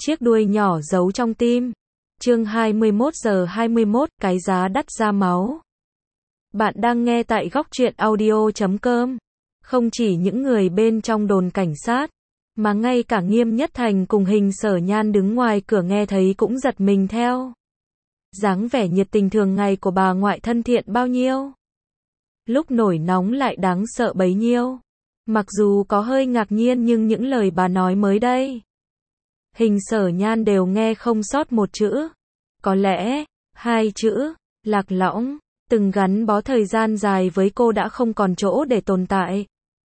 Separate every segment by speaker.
Speaker 1: chiếc đuôi nhỏ giấu trong tim. Chương 21:21, cái giá đắt ra máu. Bạn đang nghe tại góc truyện audio.com. Không chỉ những người bên trong đồn cảnh sát, mà ngay cả Nghiêm Nhất Thành cùng Hình Sở Nhan đứng ngoài cửa nghe thấy cũng giật mình theo. Dáng vẻ nhiệt tình thường ngày của bà ngoại thân thiện bao nhiêu, lúc nổi nóng lại đáng sợ bấy nhiêu. Mặc dù có hơi ngạc nhiên nhưng những lời bà nói mới đây, Hình Sở Nhan đều nghe không sót một chữ. Có lẽ, hai chữ, lạc lõng, từng gắn bó thời gian dài với cô đã không còn chỗ để tồn tại.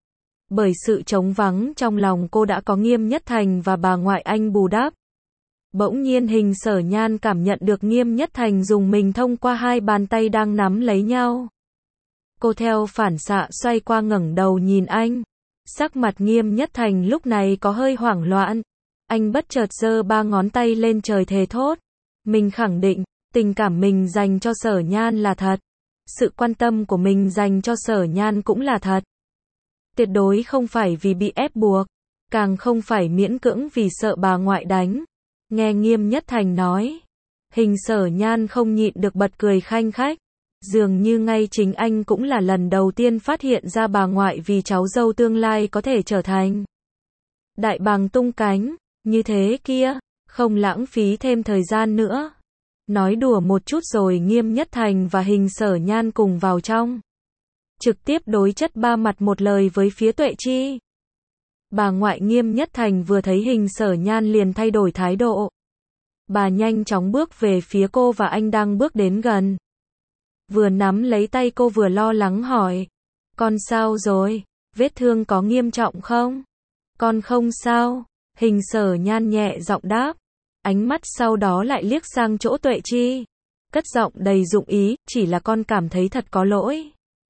Speaker 1: Bởi sự trống vắng trong lòng cô đã có Nghiêm Nhất Thành và bà ngoại anh bù đắp. Bỗng nhiên Hình Sở Nhan cảm nhận được Nghiêm Nhất Thành dùng mình thông qua hai bàn tay đang nắm lấy nhau. Cô theo phản xạ xoay qua ngẩng đầu nhìn anh. Sắc mặt Nghiêm Nhất Thành lúc này có hơi hoảng loạn. Anh bất chợt giơ ba ngón tay lên trời thề thốt. Mình khẳng định, tình cảm mình dành cho Sở Nhan là thật. Sự quan tâm của mình dành cho Sở Nhan cũng là thật. Tuyệt đối không phải vì bị ép buộc, càng không phải miễn cưỡng vì sợ bà ngoại đánh. Nghe Nghiêm Nhất Thành nói, Hình Sở Nhan không nhịn được bật cười khanh khách. Dường như ngay chính anh cũng là lần đầu tiên phát hiện ra bà ngoại vì cháu dâu tương lai có thể trở thành đại bàng tung cánh, như thế kia, không lãng phí thêm thời gian nữa. Nói đùa một chút rồi Nghiêm Nhất Thành và Hình Sở Nhan cùng vào trong. Trực tiếp đối chất ba mặt một lời với phía Tuệ Chi. Bà ngoại Nghiêm Nhất Thành vừa thấy Hình Sở Nhan liền thay đổi thái độ. Bà nhanh chóng bước về phía cô và anh đang bước đến gần. Vừa nắm lấy tay cô vừa lo lắng hỏi. Con sao rồi? Vết thương có nghiêm trọng không? Con không sao. Hình Sở Nhan nhẹ giọng đáp. Ánh mắt sau đó lại liếc sang chỗ Tuệ Chi. Cất giọng đầy dụng ý, chỉ là con cảm thấy thật có lỗi.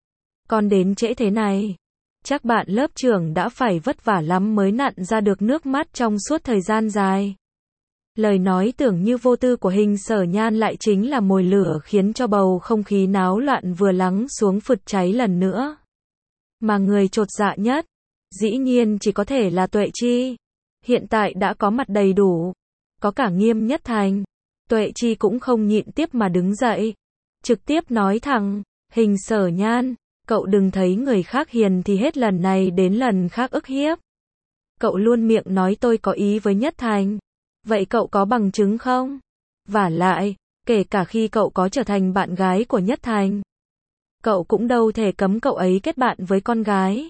Speaker 1: Con đến trễ thế này. Chắc bạn lớp trưởng đã phải vất vả lắm mới nặn ra được nước mắt trong suốt thời gian dài. Lời nói tưởng như vô tư của Hình Sở Nhan lại chính là mồi lửa khiến cho bầu không khí náo loạn vừa lắng xuống phụt cháy lần nữa. Mà người chột dạ nhất, dĩ nhiên chỉ có thể là Tuệ Chi. Hiện tại đã có mặt đầy đủ. Có cả Nghiêm Nhất Thành. Tuệ Chi cũng không nhịn tiếp mà đứng dậy. Trực tiếp nói thẳng, Hình Sở Nhan, cậu đừng thấy người khác hiền thì hết lần này đến lần khác ức hiếp. Cậu luôn miệng nói tôi có ý với Nhất Thành. Vậy cậu có bằng chứng không? Vả lại, kể cả khi cậu có trở thành bạn gái của Nhất Thành, cậu cũng đâu thể cấm cậu ấy kết bạn với con gái.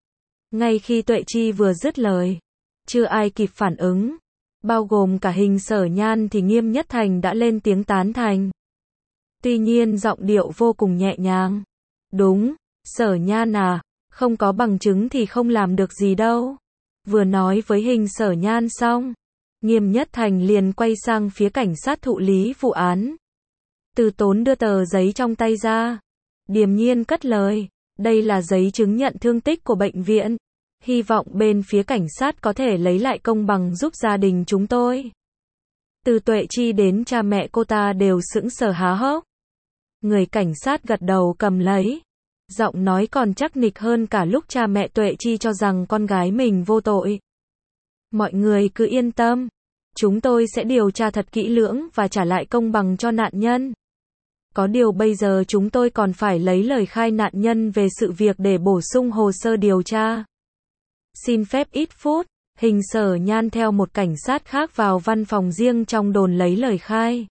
Speaker 1: Ngay khi Tuệ Chi vừa dứt lời, chưa ai kịp phản ứng, bao gồm cả Hình Sở Nhan thì Nghiêm Nhất Thành đã lên tiếng tán thành. Tuy nhiên giọng điệu vô cùng nhẹ nhàng. Đúng, Sở Nhan à, không có bằng chứng thì không làm được gì đâu. Vừa nói với Hình Sở Nhan xong, Nghiêm Nhất Thành liền quay sang phía cảnh sát thụ lý vụ án. Từ Tốn đưa tờ giấy trong tay ra, điềm nhiên cất lời, đây là giấy chứng nhận thương tích của bệnh viện. Hy vọng bên phía cảnh sát có thể lấy lại công bằng giúp gia đình chúng tôi. Từ Tuệ Chi đến cha mẹ cô ta đều sững sờ há hốc. Người cảnh sát gật đầu cầm lấy. Giọng nói còn chắc nịch hơn cả lúc cha mẹ Tuệ Chi cho rằng con gái mình vô tội. Mọi người cứ yên tâm. Chúng tôi sẽ điều tra thật kỹ lưỡng và trả lại công bằng cho nạn nhân. Có điều bây giờ chúng tôi còn phải lấy lời khai nạn nhân về sự việc để bổ sung hồ sơ điều tra. Xin phép ít phút, Hình Sở Nhan theo một cảnh sát khác vào văn phòng riêng trong đồn lấy lời khai.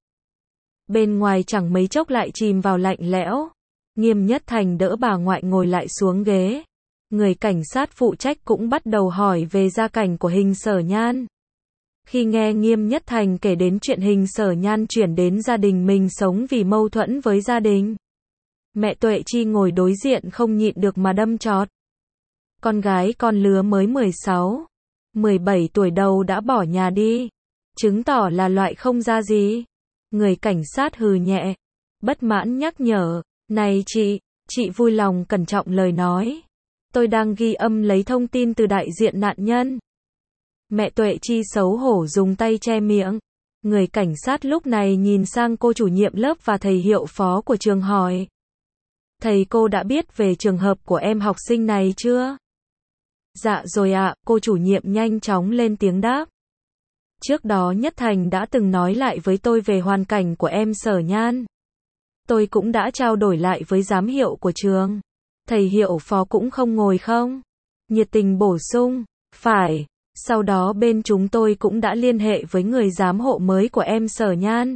Speaker 1: Bên ngoài chẳng mấy chốc lại chìm vào lạnh lẽo. Nghiêm Nhất Thành đỡ bà ngoại ngồi lại xuống ghế. Người cảnh sát phụ trách cũng bắt đầu hỏi về gia cảnh của Hình Sở Nhan. Khi nghe Nghiêm Nhất Thành kể đến chuyện Hình Sở Nhan chuyển đến gia đình mình sống vì mâu thuẫn với gia đình, mẹ Tuệ Chi ngồi đối diện không nhịn được mà đâm chọt. Con gái con lứa mới 16, 17 tuổi đầu đã bỏ nhà đi, chứng tỏ là loại không ra gì. Người cảnh sát hừ nhẹ, bất mãn nhắc nhở, này chị vui lòng cẩn trọng lời nói. Tôi đang ghi âm lấy thông tin từ đại diện nạn nhân. Mẹ Tuệ Chi xấu hổ dùng tay che miệng. Người cảnh sát lúc này nhìn sang cô chủ nhiệm lớp và thầy hiệu phó của trường hỏi. Thầy cô đã biết về trường hợp của em học sinh này chưa? Dạ rồi ạ, cô chủ nhiệm nhanh chóng lên tiếng đáp. Trước đó Nhất Thành đã từng nói lại với tôi về hoàn cảnh của em Sở Nhan. Tôi cũng đã trao đổi lại với giám hiệu của trường. Thầy hiệu phó cũng không ngồi không? Nhiệt tình bổ sung, phải. Sau đó bên chúng tôi cũng đã liên hệ với người giám hộ mới của em Sở Nhan.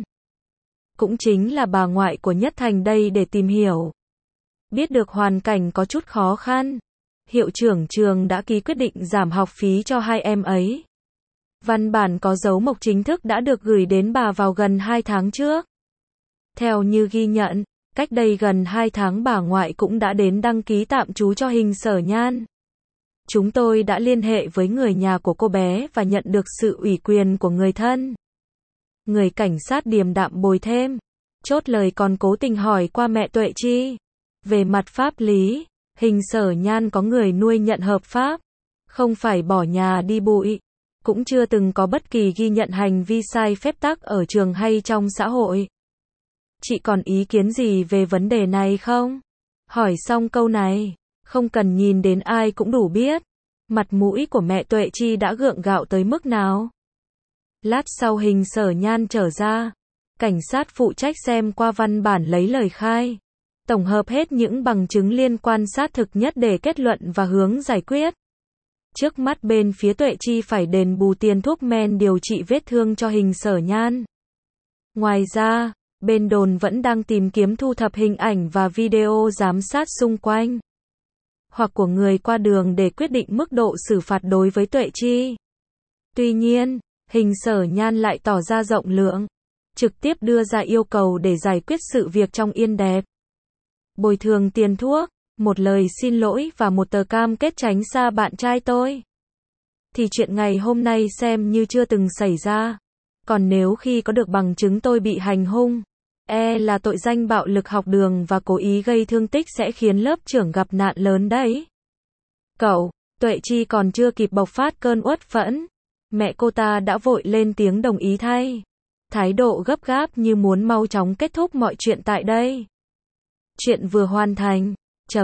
Speaker 1: Cũng chính là bà ngoại của Nhất Thành đây để tìm hiểu. Biết được hoàn cảnh có chút khó khăn. Hiệu trưởng trường đã ký quyết định giảm học phí cho hai em ấy. Văn bản có dấu mộc chính thức đã được gửi đến bà vào gần 2 tháng trước. Theo như ghi nhận, cách đây gần 2 tháng bà ngoại cũng đã đến đăng ký tạm trú cho Hình Sở Nhan. Chúng tôi đã liên hệ với người nhà của cô bé và nhận được sự ủy quyền của người thân. Người cảnh sát điềm đạm bồi thêm, chốt lời còn cố tình hỏi qua mẹ Tuệ Chi. Về mặt pháp lý, Hình Sở Nhan có người nuôi nhận hợp pháp, không phải bỏ nhà đi bụi, cũng chưa từng có bất kỳ ghi nhận hành vi sai phép tắc ở trường hay trong xã hội. Chị còn ý kiến gì về vấn đề này không? Hỏi xong câu này, không cần nhìn đến ai cũng đủ biết, mặt mũi của mẹ Tuệ Chi đã gượng gạo tới mức nào. Lát sau Hình Sở Nhan trở ra, cảnh sát phụ trách xem qua văn bản lấy lời khai, tổng hợp hết những bằng chứng liên quan xác thực nhất để kết luận và hướng giải quyết. Trước mắt bên phía Tuệ Chi phải đền bù tiền thuốc men điều trị vết thương cho Hình Sở Nhan. Ngoài ra, bên đồn vẫn đang tìm kiếm thu thập hình ảnh và video giám sát xung quanh, hoặc của người qua đường để quyết định mức độ xử phạt đối với Tuệ Chi. Tuy nhiên, Hình Sở Nhan lại tỏ ra rộng lượng, trực tiếp đưa ra yêu cầu để giải quyết sự việc trong yên đẹp. Bồi thường tiền thuốc, một lời xin lỗi và một tờ cam kết tránh xa bạn trai tôi. Thì chuyện ngày hôm nay xem như chưa từng xảy ra. Còn nếu khi có được bằng chứng tôi bị hành hung, là tội danh bạo lực học đường và cố ý gây thương tích sẽ khiến lớp trưởng gặp nạn lớn đấy. Cậu, Tuệ Chi còn chưa kịp bộc phát cơn uất phẫn, mẹ cô ta đã vội lên tiếng đồng ý thay. Thái độ gấp gáp như muốn mau chóng kết thúc mọi chuyện tại đây. Chuyện vừa hoàn thành.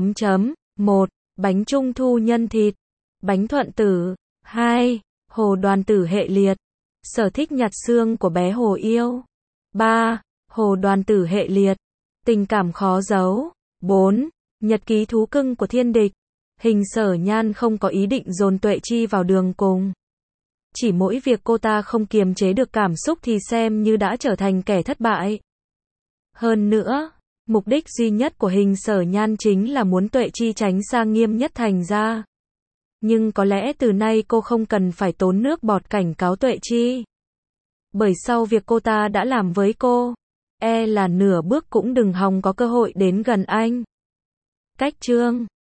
Speaker 1: 1. Bánh trung thu nhân thịt. Bánh thuận tử. 2. Hồ Đoàn Tử hệ liệt. Sở thích nhặt xương của bé Hồ yêu. 3. Hồ Đoàn Tử hệ liệt. Tình cảm khó giấu. 4. Nhật ký thú cưng của thiên địch. Hình Sở Nhan không có ý định dồn Tuệ Chi vào đường cùng. Chỉ mỗi việc cô ta không kiềm chế được cảm xúc thì xem như đã trở thành kẻ thất bại. Hơn nữa, mục đích duy nhất của Hình Sở Nhan chính là muốn Tuệ Chi tránh xa Nghiêm Nhất Thành ra. Nhưng có lẽ từ nay cô không cần phải tốn nước bọt cảnh cáo Tuệ Chi. Bởi sau việc cô ta đã làm với cô, là nửa bước cũng đừng hòng có cơ hội đến gần anh. Cách chương